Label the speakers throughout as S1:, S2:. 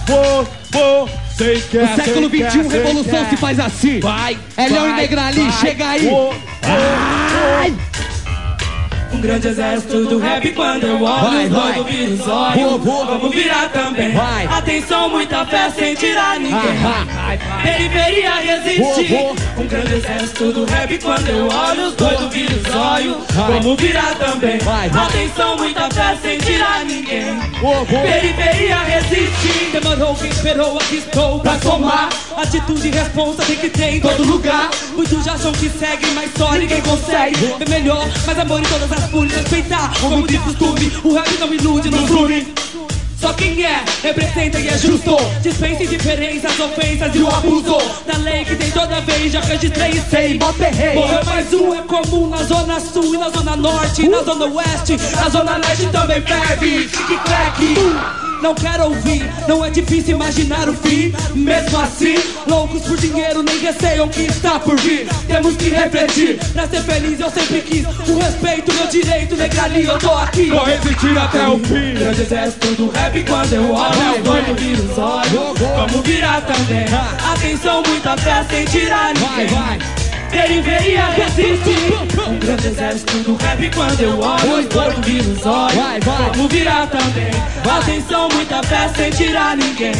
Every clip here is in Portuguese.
S1: Você quer.
S2: O século XXI, revolução se faz assim.
S1: Vai,
S2: Elhão e Negrali, chega aí.
S3: Um grande exército do rap quando eu olho os doidos viram os olhos. Vamos virar também. Atenção, muita fé sem tirar ninguém. Periferia resiste. Um grande exército do rap quando eu olho os doidos viram os olhos. Vamos virar também. Atenção, muita fé sem tirar ninguém. Periferia resiste.
S2: Demorou, quem esperou, aqui estou pra somar. Atitude e responsa tem que ter em todo lugar. Muitos já acham que seguem, mas só ninguém consegue. É melhor, mais amor em todas as fúrias. Respeitar, como de costume. O rap não ilude, não une. Só quem é, representa e é justo. Dispensa indiferenças, ofensas e o abuso da lei que tem toda vez. Já registrei e sei, mó perrei. Morrer mais um é comum na zona sul e na zona norte, na zona oeste, na zona leste também ferve. Chique-crack. Não quero ouvir, não é difícil imaginar o fim. Mesmo assim, loucos por dinheiro nem receiam o que está por vir. Temos que refletir, pra ser feliz eu sempre quis. O respeito, meu direito, Negrali, eu tô aqui.
S1: Vou resistir até o fim.
S3: Grande exército do rap quando eu olho, quando viro os olhos. Vamos virar também. Atenção, muita fé sem tirar ninguém. Periferia resiste. Um grande exército do rap quando eu olho, quando viro os olhos. Vamos virar também. Atenção, muita fé sem tirar ninguém.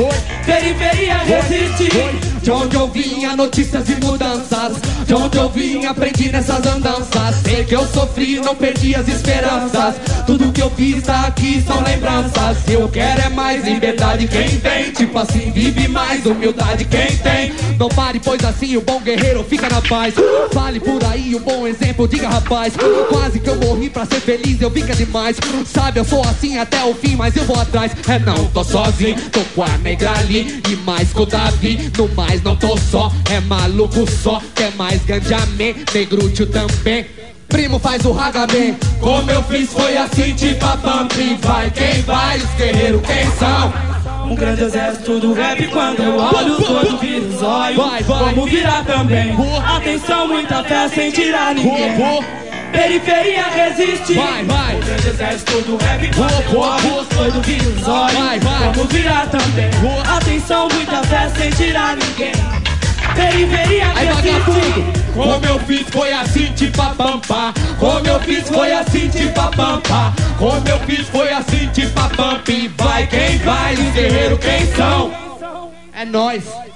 S3: Periferia resiste.
S2: De onde eu vinha, notícias e mudanças. De onde eu vim, aprendi nessas andanças. Sei que eu sofri, não perdi as esperanças. Tudo que eu fiz tá aqui são lembranças. Eu quero é mais liberdade quem tem. Tipo assim, vive mais humildade quem tem. Não pare, pois assim o bom guerreiro fica na paz. Fale por aí um bom exemplo, diga rapaz. Quase que eu morri pra ser feliz, eu vi que é demais. Sabe, eu sou assim até o fim, mas eu vou atrás. É não, tô sozinho, tô com a Negrali e mais com o Davi. No mais não tô só, é maluco só. Quer mais ganjamê, negrútil também. Primo faz o ragabem.
S3: Como eu fiz foi assim, tipo a pump. Vai quem vai, os guerreiros quem são. Um grande exército do rap quando eu olho, todo vira os olhos. Vamos virar também. Atenção, muita fé sem tirar ninguém. Periferia resiste. Um grande exército do rap quando eu olho, todo vira os olhos. Vamos virar também. Atenção, muita fé sem tirar ninguém. Periferia resiste.
S1: Como eu fiz foi assim, tipo a pampa. Como eu fiz foi assim, tipo a pampa. Como eu fiz foi assim, tipo a pampa. Vai quem vai, os guerreiros quem são.
S2: É nóis.